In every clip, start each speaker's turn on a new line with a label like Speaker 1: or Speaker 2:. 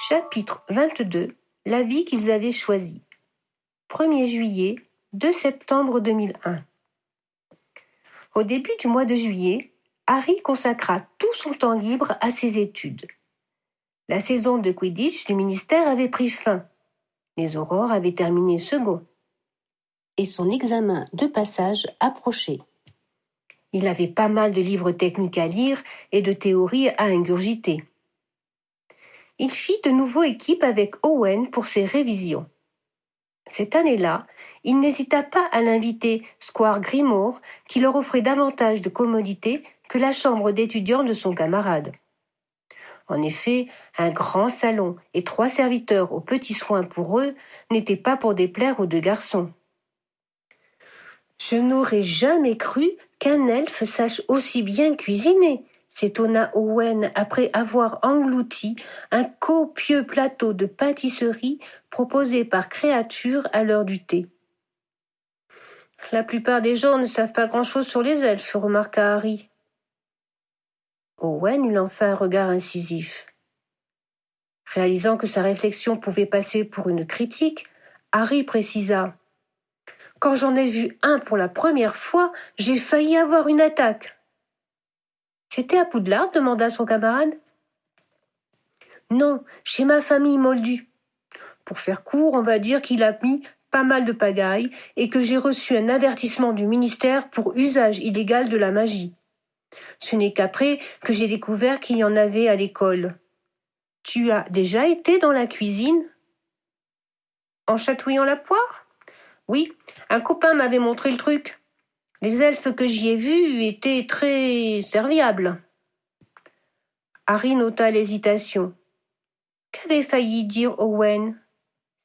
Speaker 1: Chapitre 22. La vie qu'ils avaient choisie. 1er juillet, 2 septembre 2001. Au début du mois de juillet, Harry consacra tout son temps libre à ses études. La saison de Quidditch du ministère avait pris fin. Les aurores avaient terminé second. Et son examen de passage approchait. Il avait pas mal de livres techniques à lire et de théories à ingurgiter. Il fit de nouveau équipe avec Owen pour ses révisions. Cette année-là, il n'hésita pas à l'inviter Squire Grimmauld, qui leur offrait davantage de commodités que la chambre d'étudiants de son camarade. En effet, un grand salon et 3 serviteurs aux petits soins pour eux n'étaient pas pour déplaire aux 2 garçons. « Je n'aurais jamais cru qu'un elfe sache aussi bien cuisiner », s'étonna Owen après avoir englouti un copieux plateau de pâtisserie proposé par créature à l'heure du thé. « La plupart des gens ne savent pas grand-chose sur les elfes, remarqua Harry. Owen lui lança un regard incisif. Réalisant que sa réflexion pouvait passer pour une critique, Harry précisa « Quand j'en ai vu un pour la première fois, j'ai failli avoir une attaque. » « C'était à Poudlard ?» demanda son camarade. « Non, chez ma famille moldue. Pour faire court, on va dire qu'il a mis pas mal de pagaille et que j'ai reçu un avertissement du ministère pour usage illégal de la magie. Ce n'est qu'après que j'ai découvert qu'il y en avait à l'école. Tu as déjà été dans la cuisine ? En chatouillant la poire ? Oui, un copain m'avait montré le truc. Les elfes que j'y ai vus étaient très serviables. » Harry nota l'hésitation. Qu'avait failli dire Owen ? Servile ?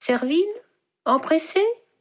Speaker 1: Empressé ?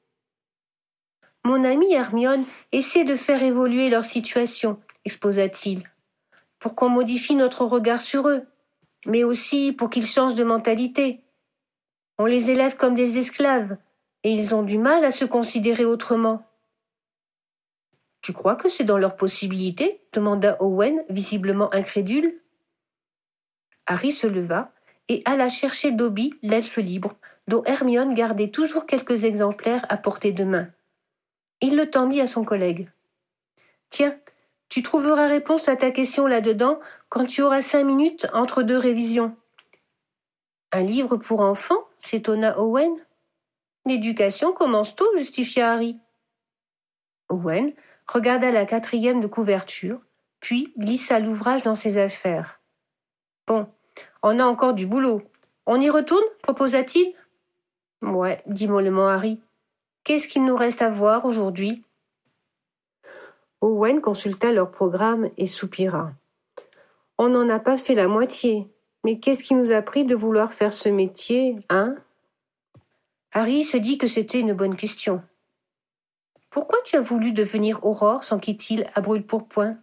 Speaker 1: Mon ami Hermione essaie de faire évoluer leur situation, exposa-t-il, pour qu'on modifie notre regard sur eux, mais aussi pour qu'ils changent de mentalité. On les élève comme des esclaves, et ils ont du mal à se considérer autrement. « Tu crois que c'est dans leurs possibilités ? Demanda Owen, visiblement incrédule. Harry se leva et alla chercher Dobby, l'elfe libre, dont Hermione gardait toujours quelques exemplaires à portée de main. Il le tendit à son collègue. « Tiens, tu trouveras réponse à ta question là-dedans quand tu auras 5 minutes entre 2 révisions. »« Un livre pour enfants ?» s'étonna Owen. « L'éducation commence tôt, » justifia Harry. Owen regarda la 4e de couverture, puis glissa l'ouvrage dans ses affaires. « Bon, on a encore du boulot. On y retourne ?» proposa-t-il. « Ouais, » dit mollement Harry. « Qu'est-ce qu'il nous reste à voir aujourd'hui ?» Owen consulta leur programme et soupira. « On n'en a pas fait la moitié. Mais qu'est-ce qui nous a pris de vouloir faire ce métier, hein ?» Harry se dit que c'était une bonne question. « Pourquoi tu as voulu devenir Aurore ?» s'enquit-il à brûle-pourpoint.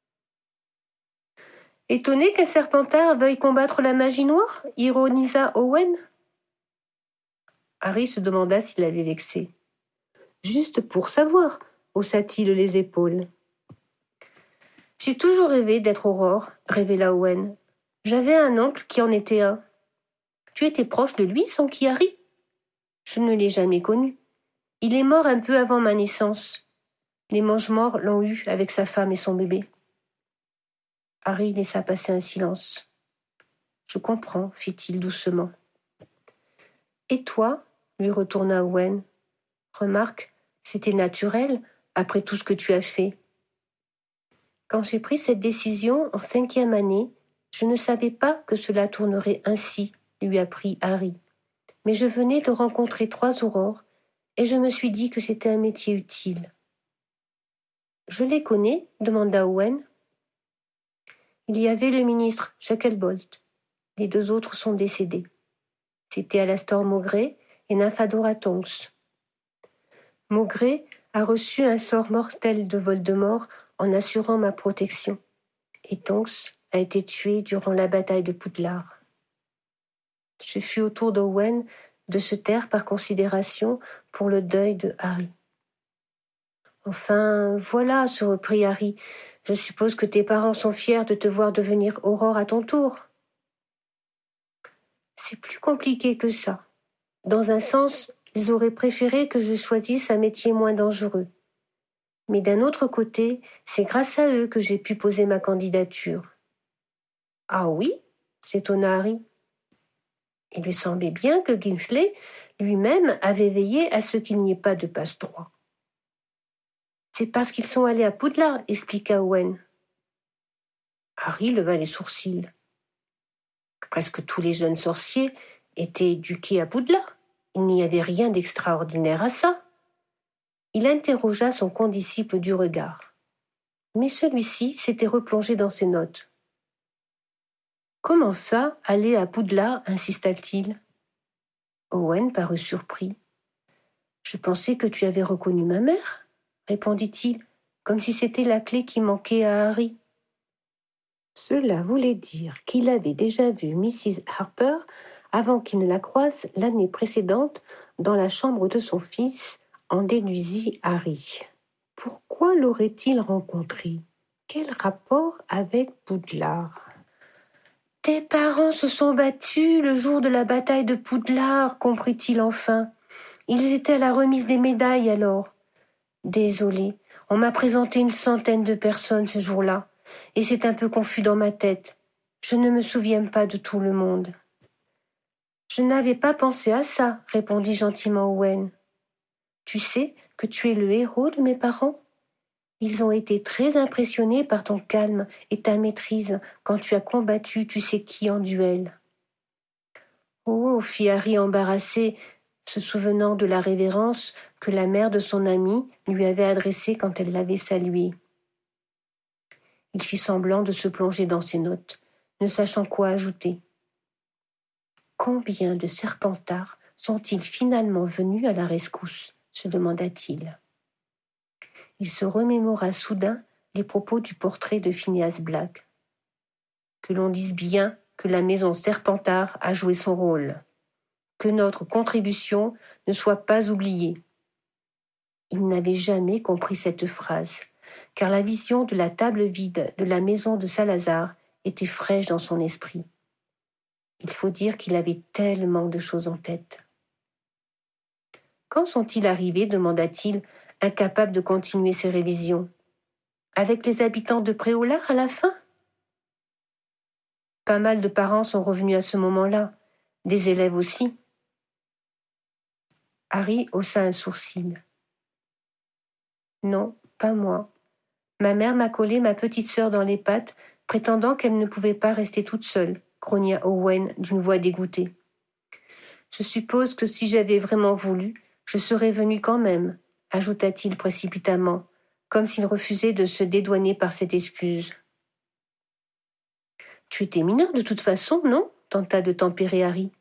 Speaker 1: « Étonné qu'un Serpentard veuille combattre la magie noire ?» ironisa Owen. Harry se demanda s'il avait vexé. « Juste pour savoir !» haussa-t-il les épaules. « J'ai toujours rêvé d'être Aurore », révéla Owen. « J'avais un oncle qui en était un. »« Tu étais proche de lui ?» s'enquit Harry. « Je ne l'ai jamais connu. Il est mort un peu avant ma naissance. Les mange-morts l'ont eu avec sa femme et son bébé. » Harry laissa passer un silence. « Je comprends, » fit-il doucement. « Et toi ?» lui retourna Owen. « Remarque, c'était naturel, après tout ce que tu as fait. » Quand j'ai pris cette décision en 5e année, je ne savais pas que cela tournerait ainsi, lui apprit Harry. Mais je venais de rencontrer 3 aurores et je me suis dit que c'était un métier utile. « Je les connais ?» demanda Owen. Il y avait le ministre Shacklebolt. Les 2 autres sont décédés. C'était Alastor Maugrey et Nymphadora Tonks. Maugrey a reçu un sort mortel de Voldemort en assurant ma protection, et Tonks a été tué durant la bataille de Poudlard. Ce fut au tour d'Owen de se taire par considération pour le deuil de Harry. « Enfin, voilà, » se reprit Harry, « je suppose que tes parents sont fiers de te voir devenir Aurore à ton tour. » C'est plus compliqué que ça. Dans un sens, ils auraient préféré que je choisisse un métier moins dangereux. Mais d'un autre côté, c'est grâce à eux que j'ai pu poser ma candidature. Ah oui? S'étonna Harry. Il lui semblait bien que Kingsley lui-même avait veillé à ce qu'il n'y ait pas de passe-droit. C'est parce qu'ils sont allés à Poudlard, expliqua Owen. Harry leva les sourcils. Presque tous les jeunes sorciers étaient éduqués à Poudlard. Il n'y avait rien d'extraordinaire à ça. Il interrogea son condisciple du regard. Mais celui-ci s'était replongé dans ses notes. « Comment ça, aller à Poudlard » insista-t-il. Owen parut surpris. « Je pensais que tu avais reconnu ma mère » répondit-il, comme si c'était la clé qui manquait à Harry. Cela voulait dire qu'il avait déjà vu Mrs. Harper avant qu'il ne la croise l'année précédente dans la chambre de son fils, en déduisit Harry. Pourquoi l'aurait-il rencontrée? Quel rapport avec Poudlard? Tes parents se sont battus le jour de la bataille de Poudlard, comprit-il enfin. Ils étaient à la remise des médailles alors. Désolé, on m'a présenté une centaine de personnes ce jour-là, et c'est un peu confus dans ma tête. Je ne me souviens pas de tout le monde. Je n'avais pas pensé à ça, répondit gentiment Owen. Tu sais que tu es le héros de mes parents? Ils ont été très impressionnés par ton calme et ta maîtrise quand tu as combattu tu sais qui en duel. Oh, fit Harry embarrassé, se souvenant de la révérence que la mère de son ami lui avait adressée quand elle l'avait salué. Il fit semblant de se plonger dans ses notes, ne sachant quoi ajouter. Combien de Serpentards sont-ils finalement venus à la rescousse? Se demanda-t-il. Il se remémora soudain les propos du portrait de Phineas Black. Que l'on dise bien que la maison Serpentard a joué son rôle, que notre contribution ne soit pas oubliée. Il n'avait jamais compris cette phrase, car la vision de la table vide de la maison de Salazar était fraîche dans son esprit. Il faut dire qu'il avait tellement de choses en tête. Quand sont-ils arrivés? Demanda-t-il, incapable de continuer ses révisions. Avec les habitants de Préolard à la fin? Pas mal de parents sont revenus à ce moment-là, des élèves aussi. Harry haussa un sourcil. Non, pas moi. Ma mère m'a collé ma petite sœur dans les pattes, prétendant qu'elle ne pouvait pas rester toute seule, grogna Owen d'une voix dégoûtée. Je suppose que si j'avais vraiment voulu, je serais venu quand même, ajouta-t-il précipitamment, comme s'il refusait de se dédouaner par cette excuse. Tu étais mineur de toute façon, non? Tenta de tempérer Harry.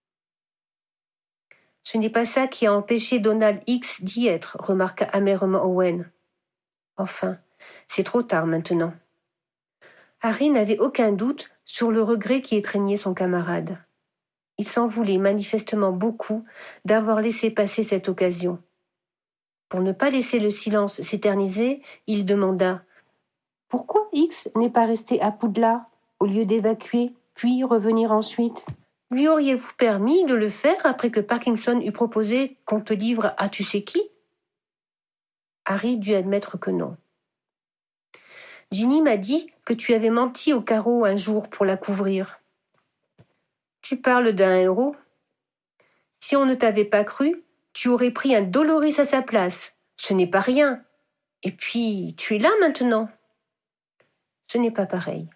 Speaker 1: Ce n'est pas ça qui a empêché Donald X d'y être, remarqua amèrement Owen. Enfin, c'est trop tard maintenant. Harry n'avait aucun doute sur le regret qui étreignait son camarade. Il s'en voulait manifestement beaucoup d'avoir laissé passer cette occasion. Pour ne pas laisser le silence s'éterniser, il demanda « Pourquoi X n'est pas resté à Poudlard au lieu d'évacuer, puis revenir ensuite ? Lui auriez-vous permis de le faire après que Parkinson eut proposé qu'on te livre à tu sais qui ?» Harry dut admettre que non. « Ginny m'a dit que tu avais menti au carreau un jour pour la couvrir. »« Tu parles d'un héros. Si on ne t'avait pas cru, tu aurais pris un Doloris à sa place. Ce n'est pas rien. Et puis, tu es là maintenant. » Ce n'est pas pareil.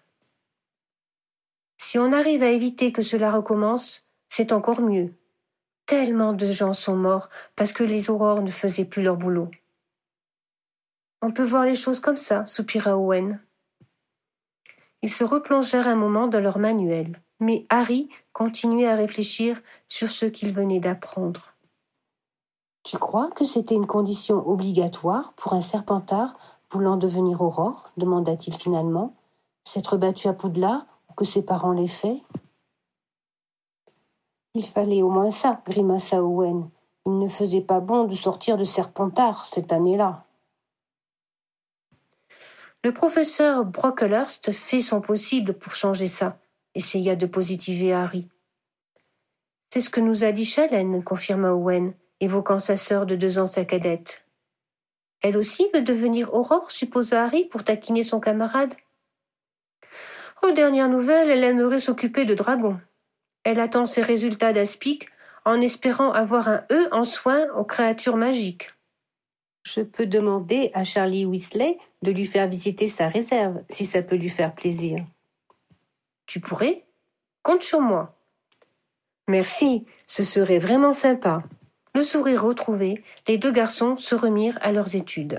Speaker 1: Si on arrive à éviter que cela recommence, c'est encore mieux. Tellement de gens sont morts parce que les aurores ne faisaient plus leur boulot. On peut voir les choses comme ça, soupira Owen. Ils se replongèrent un moment dans leur manuel, mais Harry continuait à réfléchir sur ce qu'il venait d'apprendre. « Tu crois que c'était une condition obligatoire pour un Serpentard voulant devenir aurore ?» demanda-t-il finalement. « S'être battu à Poudlard ou que ses parents l'aient fait ?» Il fallait au moins ça, grimaça Owen. Il ne faisait pas bon de sortir de Serpentard cette année-là. Le professeur Brocklehurst fait son possible pour changer ça, essaya de positiver Harry. C'est ce que nous a dit Shalane, confirma Owen, évoquant sa sœur de 2 ans, sa cadette. Elle aussi veut devenir Aurore, supposa Harry pour taquiner son camarade. Aux dernières nouvelles, elle aimerait s'occuper de dragons. Elle attend ses résultats d'aspic en espérant avoir un E en soin aux créatures magiques. Je peux demander à Charlie Weasley de lui faire visiter sa réserve, si ça peut lui faire plaisir. Tu pourrais ? Compte sur moi. Merci, ce serait vraiment sympa. Le sourire retrouvé, les 2 garçons se remirent à leurs études.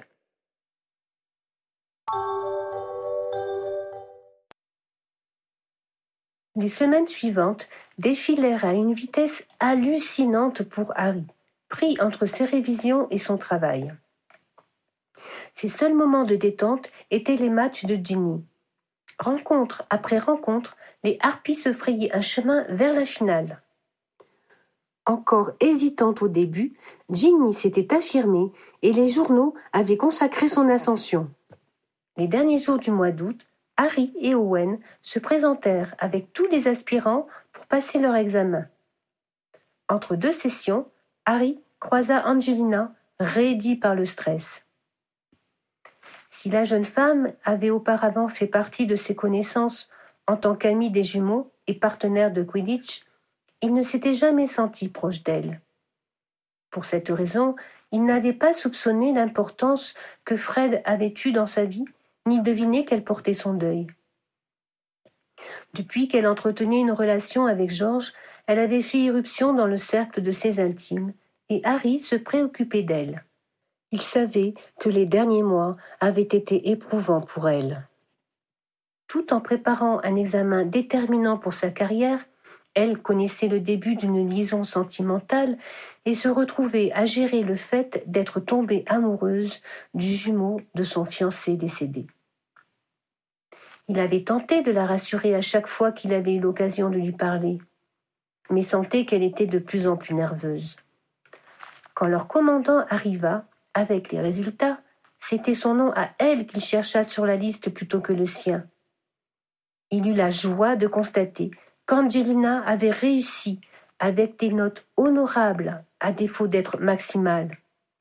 Speaker 1: Les semaines suivantes défilèrent à une vitesse hallucinante pour Harry, pris entre ses révisions et son travail. Ses seuls moments de détente étaient les matchs de Ginny. Rencontre après rencontre, les harpies se frayaient un chemin vers la finale. Encore hésitante au début, Ginny s'était affirmée et les journaux avaient consacré son ascension. Les derniers jours du mois d'août, Harry et Owen se présentèrent avec tous les aspirants pour passer leur examen. Entre 2 sessions, Harry croisa Angelina, raidie par le stress. Si la jeune femme avait auparavant fait partie de ses connaissances en tant qu'amie des jumeaux et partenaire de Quidditch, il ne s'était jamais senti proche d'elle. Pour cette raison, il n'avait pas soupçonné l'importance que Fred avait eue dans sa vie, ni deviné qu'elle portait son deuil. Depuis qu'elle entretenait une relation avec George, elle avait fait irruption dans le cercle de ses intimes, et Harry se préoccupait d'elle. Il savait que les derniers mois avaient été éprouvants pour elle. Tout en préparant un examen déterminant pour sa carrière, elle connaissait le début d'une liaison sentimentale et se retrouvait à gérer le fait d'être tombée amoureuse du jumeau de son fiancé décédé. Il avait tenté de la rassurer à chaque fois qu'il avait eu l'occasion de lui parler, mais sentait qu'elle était de plus en plus nerveuse. Quand leur commandant arriva, avec les résultats, c'était son nom à elle qu'il chercha sur la liste plutôt que le sien. Il eut la joie de constater qu'Angelina avait réussi avec des notes honorables, à défaut d'être maximales.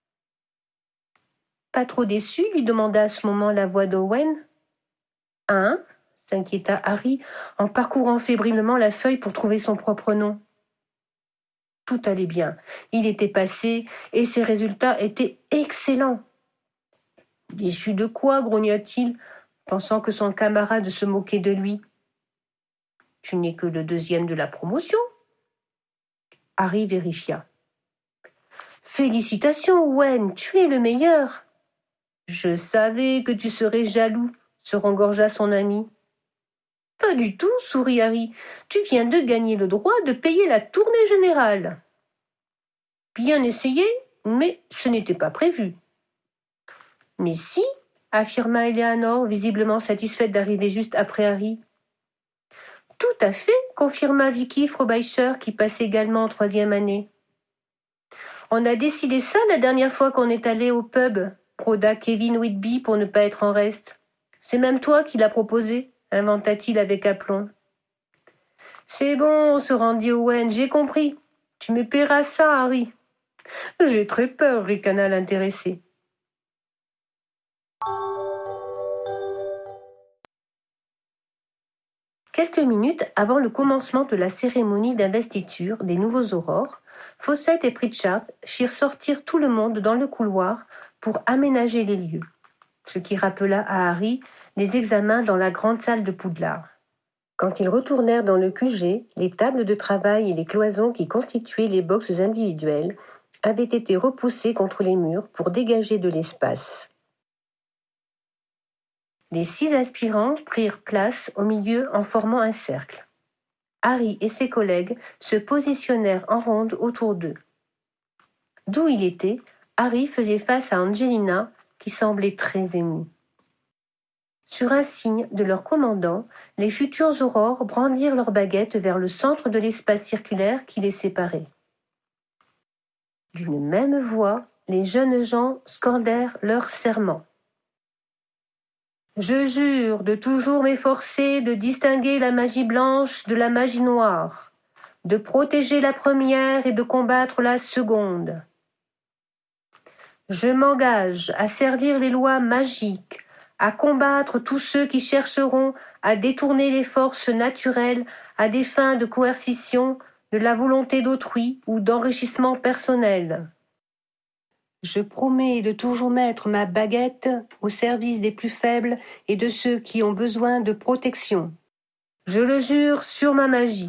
Speaker 1: « Pas trop déçu ?» lui demanda à ce moment la voix d'Owen. « Hein ?» s'inquiéta Harry en parcourant fébrilement la feuille pour trouver son propre nom. Tout allait bien. Il était passé et ses résultats étaient excellents. « Déçu de quoi ?» grogna-t-il, pensant que son camarade se moquait de lui. « Tu n'es que le 2e de la promotion. » Harry vérifia. « Félicitations, Owen, tu es le meilleur. »« Je savais que tu serais jaloux, » se rengorgea son ami. « Pas du tout, » sourit Harry. « Tu viens de gagner le droit de payer la tournée générale. » Bien essayé, mais ce n'était pas prévu. « Mais si, » affirma Eleanor, visiblement satisfaite d'arriver juste après Harry. « Tout à fait, » confirma Vicky Frobisher, qui passait également en 3e année. « On a décidé ça la dernière fois qu'on est allé au pub, » broda Kevin Whitby pour ne pas être en reste. « C'est même toi qui l'as proposé, » inventa-t-il avec aplomb. « C'est bon, se rendit Owen, j'ai compris. Tu me paieras ça, Harry. »« J'ai très peur, » ricana l'intéressé. Quelques minutes avant le commencement de la cérémonie d'investiture des nouveaux aurores, Fawcett et Pritchard firent sortir tout le monde dans le couloir pour aménager les lieux, ce qui rappela à Harry les examens dans la grande salle de Poudlard. Quand ils retournèrent dans le QG, les tables de travail et les cloisons qui constituaient les boxes individuelles avaient été repoussées contre les murs pour dégager de l'espace. Les 6 aspirants prirent place au milieu en formant un cercle. Harry et ses collègues se positionnèrent en ronde autour d'eux. D'où il était, Harry faisait face à Angelina, qui semblait très émue. Sur un signe de leur commandant, les futures aurores brandirent leurs baguettes vers le centre de l'espace circulaire qui les séparait. D'une même voix, les jeunes gens scandèrent leur serment. « Je jure de toujours m'efforcer de distinguer la magie blanche de la magie noire, de protéger la première et de combattre la seconde. Je m'engage à servir les lois magiques, à combattre tous ceux qui chercheront à détourner les forces naturelles à des fins de coercition, de la volonté d'autrui ou d'enrichissement personnel. Je promets de toujours mettre ma baguette au service des plus faibles et de ceux qui ont besoin de protection. Je le jure sur ma magie.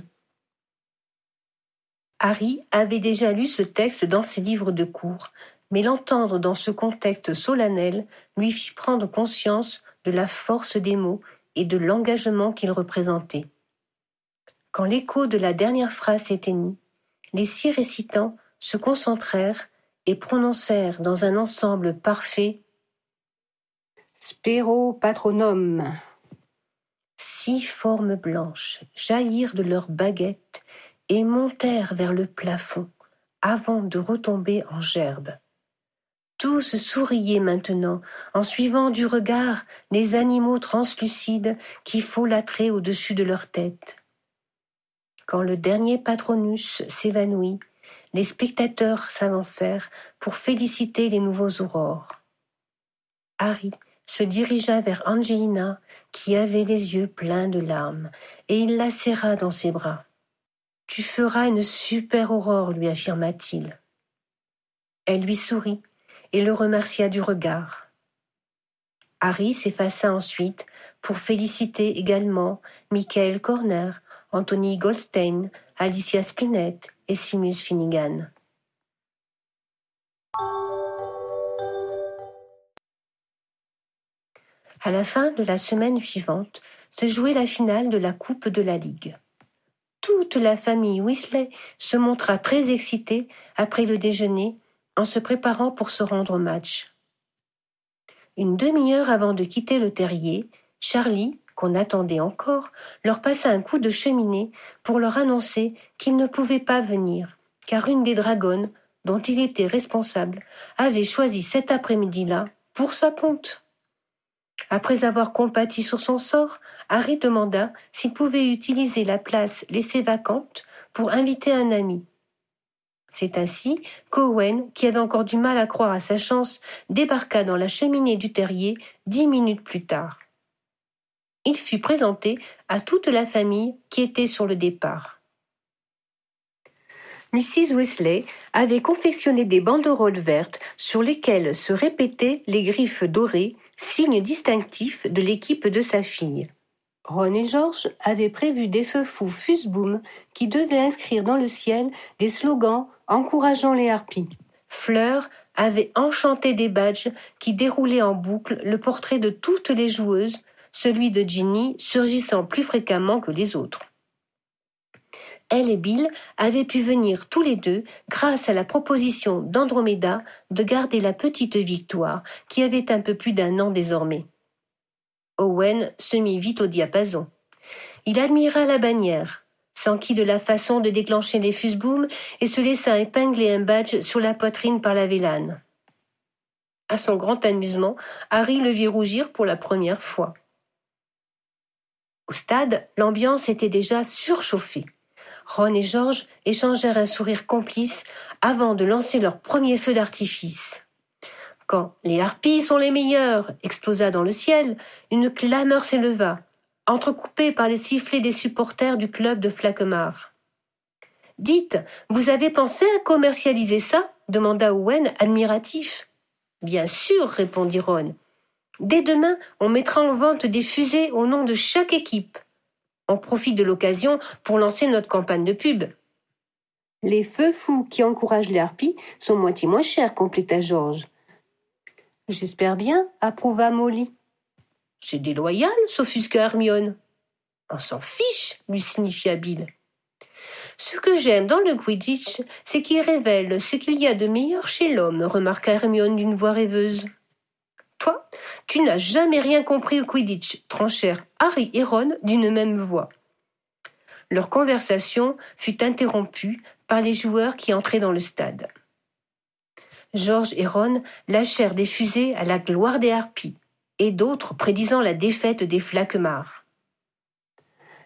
Speaker 1: Harry avait déjà lu ce texte dans ses livres de cours, mais l'entendre dans ce contexte solennel lui fit prendre conscience de la force des mots et de l'engagement qu'ils représentaient. Quand l'écho de la dernière phrase s'éteignit, les 6 récitants se concentrèrent et prononcèrent dans un ensemble parfait « Spero patronum ». 6 formes blanches jaillirent de leurs baguettes et montèrent vers le plafond avant de retomber en gerbes. Tous souriaient maintenant en suivant du regard les animaux translucides qui folâtraient au-dessus de leur tête. Quand le dernier patronus s'évanouit, les spectateurs s'avancèrent pour féliciter les nouveaux aurores. Harry se dirigea vers Angelina, qui avait les yeux pleins de larmes, et il la serra dans ses bras. « Tu feras une super aurore, lui affirma-t-il. Elle lui sourit et le remercia du regard. Harry s'effaça ensuite pour féliciter également Michael Corner, Anthony Goldstein, Alicia Spinett et Seamus Finnegan. À la fin de la semaine suivante, se jouait la finale de la Coupe de la Ligue. Toute la famille Weasley se montra très excitée après le déjeuner en se préparant pour se rendre au match. Une demi-heure avant de quitter le terrier, Charlie, qu'on attendait encore, leur passa un coup de cheminée pour leur annoncer qu'il ne pouvait pas venir, car une des dragonnes, dont il était responsable, avait choisi cet après-midi-là pour sa ponte. Après avoir compati sur son sort, Harry demanda s'il pouvait utiliser la place laissée vacante pour inviter un ami. C'est ainsi qu'Owen, qui avait encore du mal à croire à sa chance, débarqua dans la cheminée du terrier 10 minutes plus tard. Il fut présenté à toute la famille qui était sur le départ. Mrs. Weasley avait confectionné des banderoles vertes sur lesquelles se répétaient les griffes dorées, signe distinctif de l'équipe de sa fille. Ron et George avaient prévu des feux fous fusboom qui devaient inscrire dans le ciel des slogans encourageant les harpies. Fleur avait enchanté des badges qui déroulaient en boucle le portrait de toutes les joueuses, celui de Ginny surgissant plus fréquemment que les autres. Elle et Bill avaient pu venir tous les deux grâce à la proposition d'Andromeda de garder la petite Victoire, qui avait un peu plus d'1 an désormais. Owen se mit vite au diapason. Il admira la bannière, s'enquit de la façon de déclencher les fusbooms et se laissa épingler un badge sur la poitrine par la vélane. À son grand amusement, Harry le vit rougir pour la première fois. Au stade, l'ambiance était déjà surchauffée. Ron et George échangèrent un sourire complice avant de lancer leur premier feu d'artifice. Quand « Les harpies sont les meilleures » explosa dans le ciel, une clameur s'éleva, entrecoupée par les sifflets des supporters du club de Flaquemart. « Dites, vous avez pensé à commercialiser ça » demanda Owen, admiratif. « Bien sûr » répondit Ron. « Dès demain, on mettra en vente des fusées au nom de chaque équipe. On profite de l'occasion pour lancer notre campagne de pub. » « Les feux fous qui encouragent les harpies sont moitié moins chers, compléta George. « J'espère bien, approuva Molly. « C'est déloyal, s'offusqua Hermione. « On s'en fiche, lui signifia Bill. « Ce que j'aime dans le Quidditch, c'est qu'il révèle ce qu'il y a de meilleur chez l'homme, remarqua Hermione d'une voix rêveuse. « Toi, tu n'as jamais rien compris au Quidditch, tranchèrent Harry et Ron d'une même voix. Leur conversation fut interrompue par les joueurs qui entraient dans le stade. George et Ron lâchèrent des fusées à la gloire des harpies, et d'autres prédisant la défaite des Flaquemart.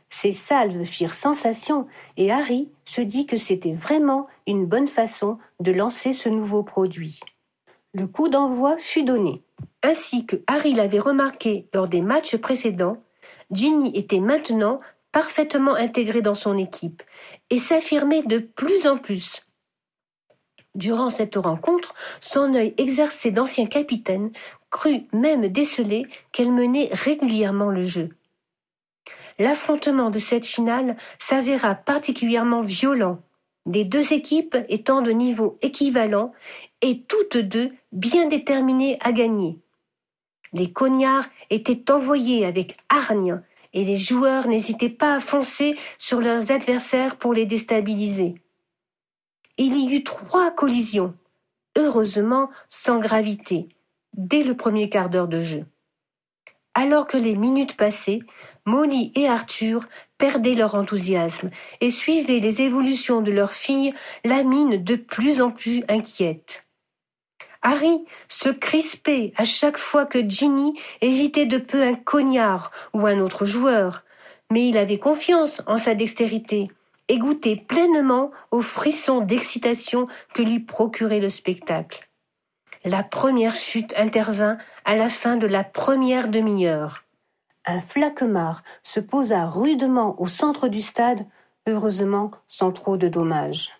Speaker 1: Ces salves firent sensation et Harry se dit que c'était vraiment une bonne façon de lancer ce nouveau produit. Le coup d'envoi fut donné. Ainsi que Harry l'avait remarqué lors des matchs précédents, Ginny était maintenant parfaitement intégrée dans son équipe et s'affirmait de plus en plus. Durant cette rencontre, son œil exercé d'ancien capitaine crut même déceler qu'elle menait régulièrement le jeu. L'affrontement de cette finale s'avéra particulièrement violent, les deux équipes étant de niveau équivalent et toutes deux bien déterminées à gagner. Les cognards étaient envoyés avec hargne et les joueurs n'hésitaient pas à foncer sur leurs adversaires pour les déstabiliser. Il y eut 3 collisions, heureusement sans gravité, dès le premier quart d'heure de jeu. Alors que les minutes passaient, Molly et Arthur perdaient leur enthousiasme et suivaient les évolutions de leur fille, la mine de plus en plus inquiète. Harry se crispait à chaque fois que Ginny évitait de peu un cognard ou un autre joueur, mais il avait confiance en sa dextérité et goûtait pleinement aux frissons d'excitation que lui procurait le spectacle. La première chute intervint à la fin de la première demi-heure. Un flaquemart se posa rudement au centre du stade, heureusement sans trop de dommages.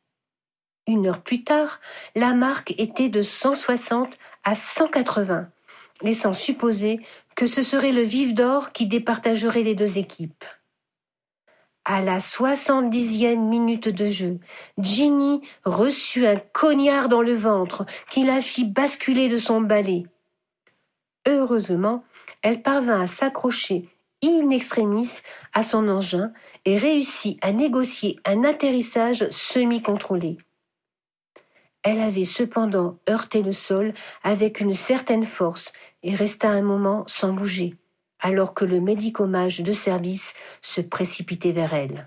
Speaker 1: 1 heure plus tard, la marque était de 160 à 180, laissant supposer que ce serait le vif d'or qui départagerait les deux équipes. À la 70e minute de jeu, Ginny reçut un cognard dans le ventre qui la fit basculer de son balai. Heureusement, elle parvint à s'accrocher in extremis à son engin et réussit à négocier un atterrissage semi-contrôlé. Elle avait cependant heurté le sol avec une certaine force et resta un moment sans bouger, alors que le médicomage de service se précipitait vers elle.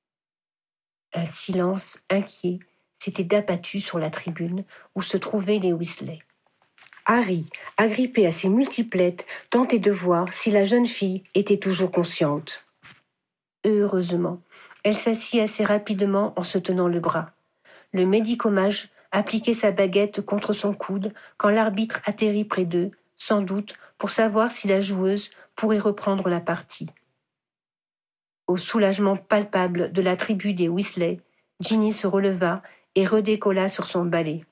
Speaker 1: Un silence inquiet s'était abattu sur la tribune où se trouvaient les Weasley. Harry, agrippé à ses multiplettes, tentait de voir si la jeune fille était toujours consciente. Heureusement, elle s'assit assez rapidement en se tenant le bras. Le médicomage appliquait sa baguette contre son coude quand l'arbitre atterrit près d'eux, sans doute pour savoir si la joueuse pourrait reprendre la partie. Au soulagement palpable de la tribu des Weasley, Ginny se releva et redécolla sur son balai.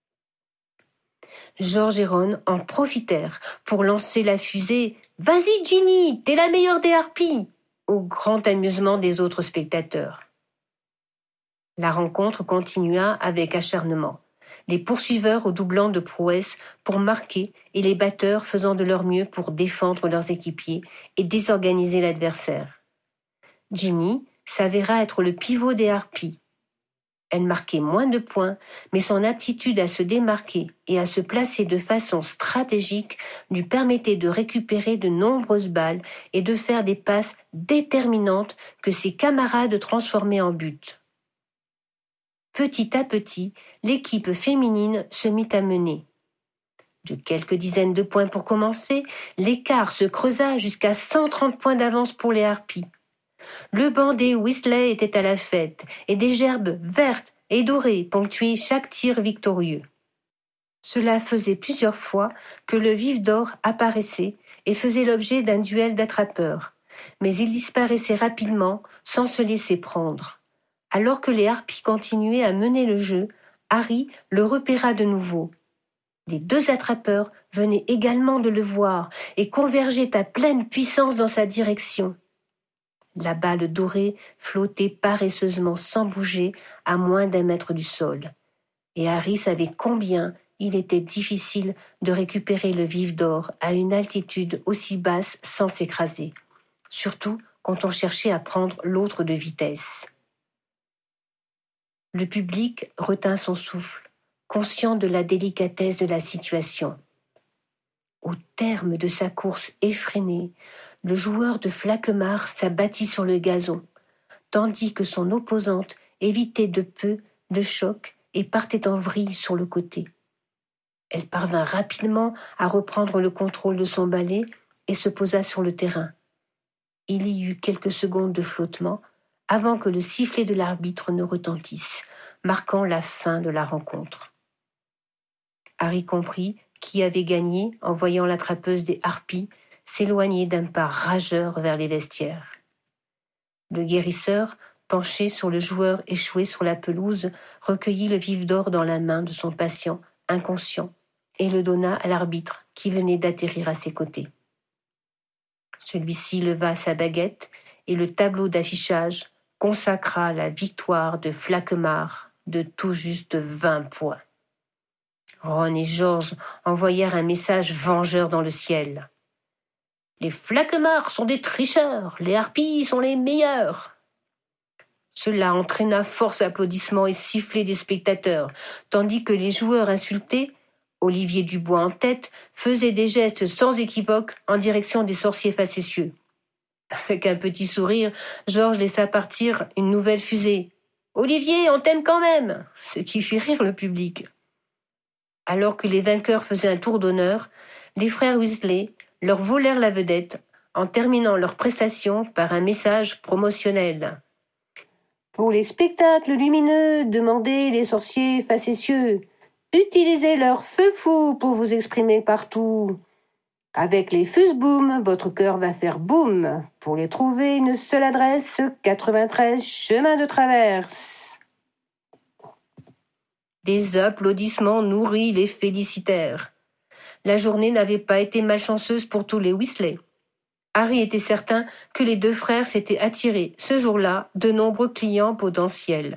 Speaker 1: George et Ron en profitèrent pour lancer la fusée « Vas-y Ginny, t'es la meilleure des harpies !» au grand amusement des autres spectateurs. La rencontre continua avec acharnement, les poursuiveurs redoublant de prouesses pour marquer et les batteurs faisant de leur mieux pour défendre leurs équipiers et désorganiser l'adversaire. Ginny s'avéra être le pivot des harpies. Elle marquait moins de points, mais son aptitude à se démarquer et à se placer de façon stratégique lui permettait de récupérer de nombreuses balles et de faire des passes déterminantes que ses camarades transformaient en buts. Petit à petit, l'équipe féminine se mit à mener. De quelques dizaines de points pour commencer, l'écart se creusa jusqu'à 130 points d'avance pour les harpies. Le banc des Weasley était à la fête, et des gerbes vertes et dorées ponctuaient chaque tir victorieux. Cela faisait plusieurs fois que le vif d'or apparaissait et faisait l'objet d'un duel d'attrapeurs, mais il disparaissait rapidement sans se laisser prendre. Alors que les harpies continuaient à mener le jeu, Harry le repéra de nouveau. Les 2 attrapeurs venaient également de le voir et convergeaient à pleine puissance dans sa direction. La balle dorée flottait paresseusement sans bouger à moins d'1 mètre du sol. Et Harry savait combien il était difficile de récupérer le vif d'or à une altitude aussi basse sans s'écraser, surtout quand on cherchait à prendre l'autre de vitesse. Le public retint son souffle, conscient de la délicatesse de la situation. Au terme de sa course effrénée, le joueur de Flaquemart s'abattit sur le gazon, tandis que son opposante évitait de peu le choc et partait en vrille sur le côté. Elle parvint rapidement à reprendre le contrôle de son balai et se posa sur le terrain. Il y eut quelques secondes de flottement avant que le sifflet de l'arbitre ne retentisse, marquant la fin de la rencontre. Harry comprit qui avait gagné en voyant l'attrapeuse des harpies s'éloigner d'un pas rageur vers les vestiaires. Le guérisseur, penché sur le joueur échoué sur la pelouse, recueillit le vif d'or dans la main de son patient, inconscient, et le donna à l'arbitre qui venait d'atterrir à ses côtés. Celui-ci leva sa baguette et le tableau d'affichage consacra la victoire de Flaquemart de tout juste 20 points. Ron et George envoyèrent un message vengeur dans le ciel. « Les Flaquemarts sont des tricheurs, les harpies sont les meilleurs !» Cela entraîna force applaudissements et sifflets des spectateurs, tandis que les joueurs insultés, Olivier Dubois en tête, faisaient des gestes sans équivoque en direction des sorciers facétieux. Avec un petit sourire, Georges laissa partir une nouvelle fusée. « Olivier, on t'aime quand même !» Ce qui fit rire le public. Alors que les vainqueurs faisaient un tour d'honneur, les frères Weasley leur volèrent la vedette en terminant leur prestation par un message promotionnel. « Pour les spectacles lumineux, demandez les sorciers facétieux. Utilisez leur feu fou pour vous exprimer partout. Avec les fuseboom, votre cœur va faire boum. Pour les trouver, une seule adresse, 93 chemin de traverse. » Des applaudissements nourris les félicitèrent. La journée n'avait pas été malchanceuse pour tous les Weasley. Harry était certain que les deux frères s'étaient attirés, ce jour-là, de nombreux clients potentiels.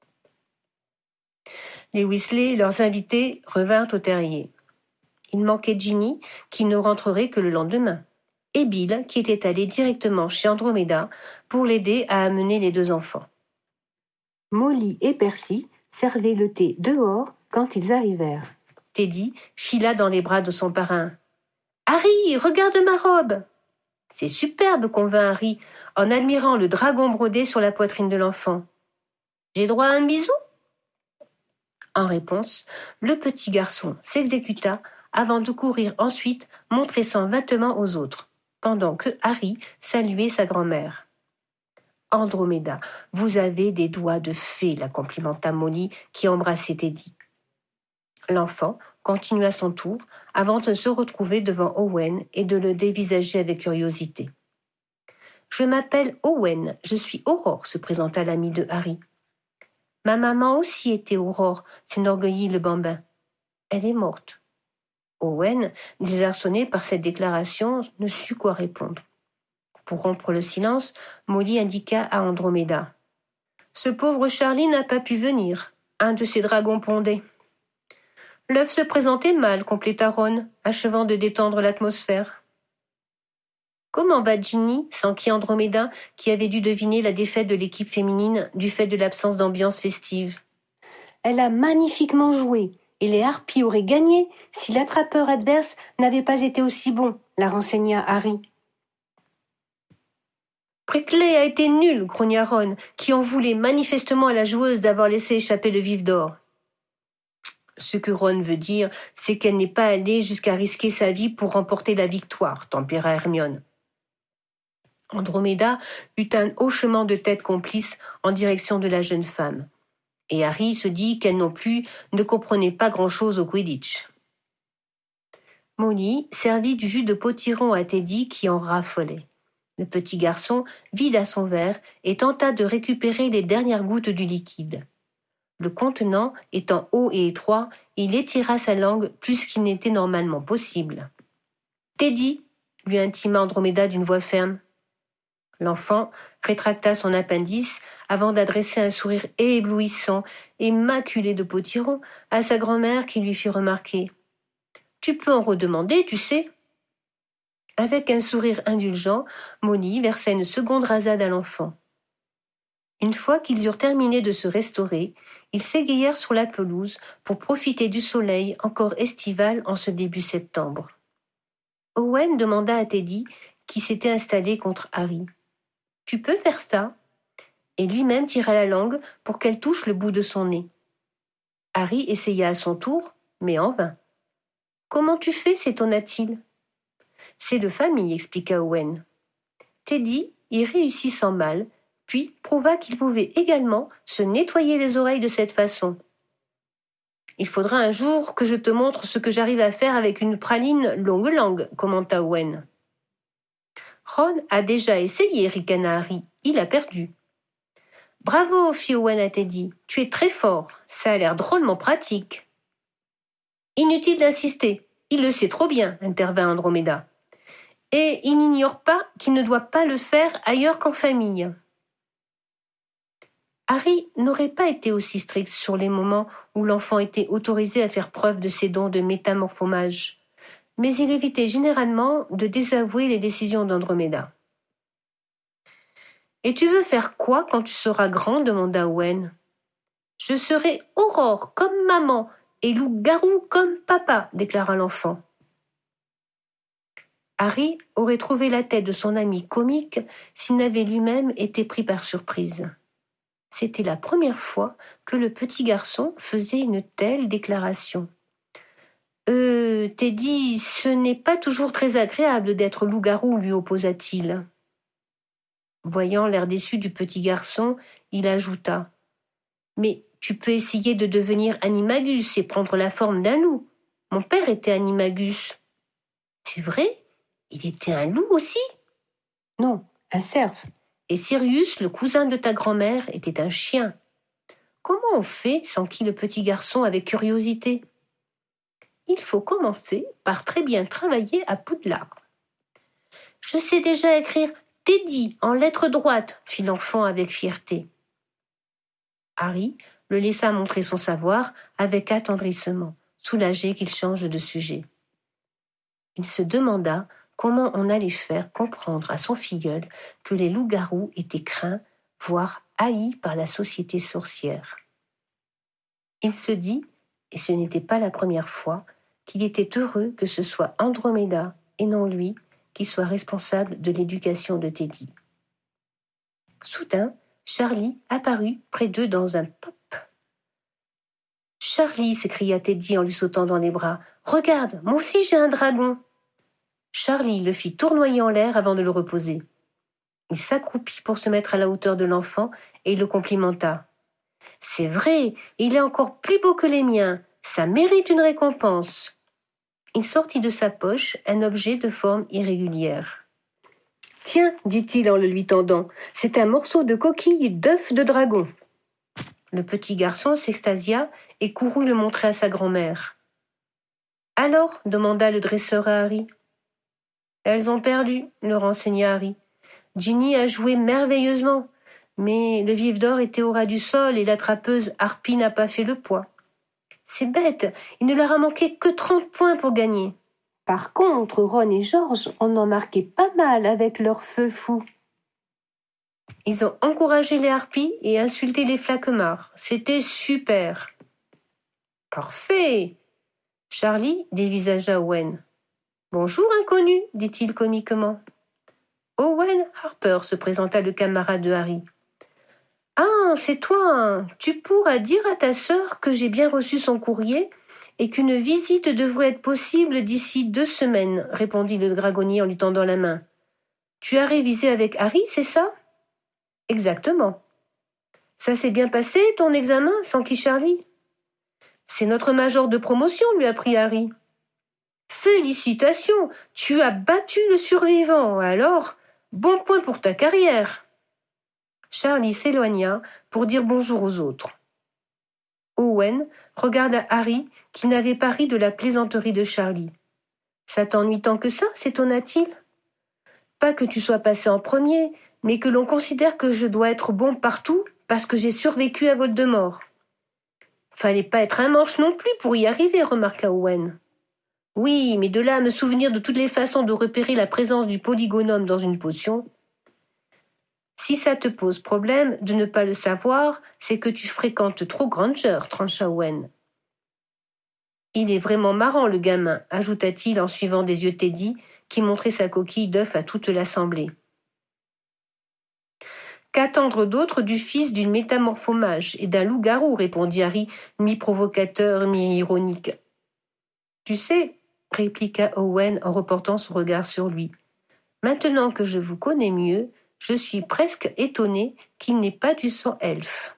Speaker 1: Les Weasley et leurs invités revinrent au terrier. Il manquait Ginny, qui ne rentrerait que le lendemain, et Bill, qui était allé directement chez Andromeda pour l'aider à amener les deux enfants. Molly et Percy servaient le thé dehors quand ils arrivèrent. Teddy fila dans les bras de son parrain. « Harry, regarde ma robe !»« C'est superbe !» convint Harry en admirant le dragon brodé sur la poitrine de l'enfant. « J'ai droit à un bisou ?» En réponse, le petit garçon s'exécuta avant de courir ensuite montrer son vêtement aux autres, pendant que Harry saluait sa grand-mère. « Andromeda, vous avez des doigts de fée », la complimenta Molly qui embrassait Teddy. L'enfant continua son tour avant de se retrouver devant Owen et de le dévisager avec curiosité. « Je m'appelle Owen, je suis Aurore », se présenta l'ami de Harry. « Ma maman aussi était Aurore », s'enorgueillit le bambin. « Elle est morte. » Owen, désarçonné par cette déclaration, ne sut quoi répondre. Pour rompre le silence, Molly indiqua à Andromeda. « Ce pauvre Charlie n'a pas pu venir. Un de ses dragons pondait. » L'œuf se présentait mal, compléta Ron, achevant de détendre l'atmosphère. « Comment va Ginny ?» s'enquit Andromeda, qui avait dû deviner la défaite de l'équipe féminine du fait de l'absence d'ambiance festive. « Elle a magnifiquement joué, et les harpies auraient gagné si l'attrapeur adverse n'avait pas été aussi bon, la renseigna Harry. « Prickly a été nul, grogna Ron, qui en voulait manifestement à la joueuse d'avoir laissé échapper le vif d'or. » Ce que Ron veut dire, c'est qu'elle n'est pas allée jusqu'à risquer sa vie pour remporter la victoire, tempéra Hermione. Andromeda eut un hochement de tête complice en direction de la jeune femme, et Harry se dit qu'elle non plus ne comprenait pas grand-chose au Quidditch. Molly servit du jus de potiron à Teddy qui en raffolait. Le petit garçon vida son verre et tenta de récupérer les dernières gouttes du liquide. Le contenant étant haut et étroit, il étira sa langue plus qu'il n'était normalement possible. « Teddy !» lui intima Andromeda d'une voix ferme. L'enfant rétracta son appendice avant d'adresser un sourire éblouissant et maculé de potiron à sa grand-mère qui lui fit remarquer. « Tu peux en redemander, tu sais !» Avec un sourire indulgent, Molly versa une seconde rasade à l'enfant. Une fois qu'ils eurent terminé de se restaurer, ils s'égayèrent sur la pelouse pour profiter du soleil encore estival en ce début septembre. Owen demanda à Teddy, qui s'était installé contre Harry. « Tu peux faire ça ?» et lui-même tira la langue pour qu'elle touche le bout de son nez. Harry essaya à son tour, mais en vain. « Comment tu fais ?» s'étonna-t-il. « C'est de famille » expliqua Owen. Teddy y réussit sans mal, puis prouva qu'il pouvait également se nettoyer les oreilles de cette façon. « Il faudra un jour que je te montre ce que j'arrive à faire avec une praline longue langue, commenta Owen. Ron a déjà essayé, ricana Harry. Il a perdu. Bravo, fit Owen à Teddy. Tu es très fort. Ça a l'air drôlement pratique. Inutile d'insister. Il le sait trop bien, intervint Andromeda. Et il n'ignore pas qu'il ne doit pas le faire ailleurs qu'en famille. Harry n'aurait pas été aussi strict sur les moments où l'enfant était autorisé à faire preuve de ses dons de métamorphomage, mais il évitait généralement de désavouer les décisions d'Andromeda. « Et tu veux faire quoi quand tu seras grand ?» demanda Owen. « Je serai Aurore comme maman et loup-garou comme papa » déclara l'enfant. Harry aurait trouvé la tête de son ami comique s'il n'avait lui-même été pris par surprise. C'était la première fois que le petit garçon faisait une telle déclaration. « Teddy, ce n'est pas toujours très agréable d'être loup-garou, lui opposa-t-il. Voyant l'air déçu du petit garçon, il ajouta « Mais tu peux essayer de devenir Animagus et prendre la forme d'un loup. Mon père était Animagus. »« C'est vrai ? Il était un loup aussi ?»« Non, un cerf. Et Sirius, le cousin de ta grand-mère, était un chien. » Comment on fait ? S'enquit le petit garçon avec curiosité. Il faut commencer par très bien travailler à Poudlard. Je sais déjà écrire Teddy en lettres droites, fit l'enfant avec fierté. Harry le laissa montrer son savoir avec attendrissement, soulagé qu'il change de sujet. Il se demanda comment on allait faire comprendre à son filleul que les loups-garous étaient craints, voire haïs par la société sorcière. Il se dit, et ce n'était pas la première fois, qu'il était heureux que ce soit Andromeda et non lui qui soit responsable de l'éducation de Teddy. Soudain, Charlie apparut près d'eux dans un pop. « Charlie !» s'écria Teddy en lui sautant dans les bras. « Regarde, moi aussi j'ai un dragon !» Charlie le fit tournoyer en l'air avant de le reposer. Il s'accroupit pour se mettre à la hauteur de l'enfant et le complimenta. « C'est vrai, il est encore plus beau que les miens. Ça mérite une récompense. » Il sortit de sa poche un objet de forme irrégulière. « Tiens, dit-il en le lui tendant, c'est un morceau de coquille d'œuf de dragon. » Le petit garçon s'extasia et courut le montrer à sa grand-mère. « Alors ?» demanda le dresseur à Harry. « Elles ont perdu, » le renseigna Harry. « Ginny a joué merveilleusement, mais le vif d'or était au ras du sol et l'attrapeuse Harpie n'a pas fait le poids. C'est bête, il ne leur a manqué que 30 points pour gagner. Par contre, Ron et George en ont marqué pas mal avec leur feu fou. Ils ont encouragé les harpies et insulté les flaquemards. C'était super. »« Parfait !» Charlie dévisagea Owen. « Bonjour, inconnu !» dit-il comiquement. Owen Harper se présenta le camarade de Harry. « Ah, c'est toi. Tu pourras dire à ta sœur que j'ai bien reçu son courrier et qu'une visite devrait être possible d'ici 2 semaines, répondit le dragonnier en lui tendant la main. Tu as révisé avec Harry, c'est ça? Exactement. Ça s'est bien passé, ton examen, s'enquit Charlie. C'est notre major de promotion, lui apprit Harry. Félicitations, tu as battu le survivant, alors, bon point pour ta carrière. Charlie s'éloigna pour dire bonjour aux autres. Owen regarda Harry qui n'avait pas ri de la plaisanterie de Charlie. « Ça t'ennuie tant que ça ?» s'étonna-t-il. « Pas que tu sois passé en premier, mais que l'on considère que je dois être bon partout parce que j'ai survécu à Voldemort. »« Fallait pas être un manche non plus pour y arriver, » remarqua Owen. « Oui, mais de là à me souvenir de toutes les façons de repérer la présence du polygonome dans une potion. »« Si ça te pose problème de ne pas le savoir, c'est que tu fréquentes trop Granger, trancha Owen. Il est vraiment marrant, le gamin, ajouta-t-il en suivant des yeux Teddy, qui montrait sa coquille d'œuf à toute l'assemblée. Qu'attendre d'autre du fils d'une métamorphomage et d'un loup-garou, répondit Harry, mi-provocateur, mi-ironique. Tu sais, répliqua Owen en reportant son regard sur lui, Maintenant que je vous connais mieux, je suis presque étonnée qu'il n'ait pas du sang elfe.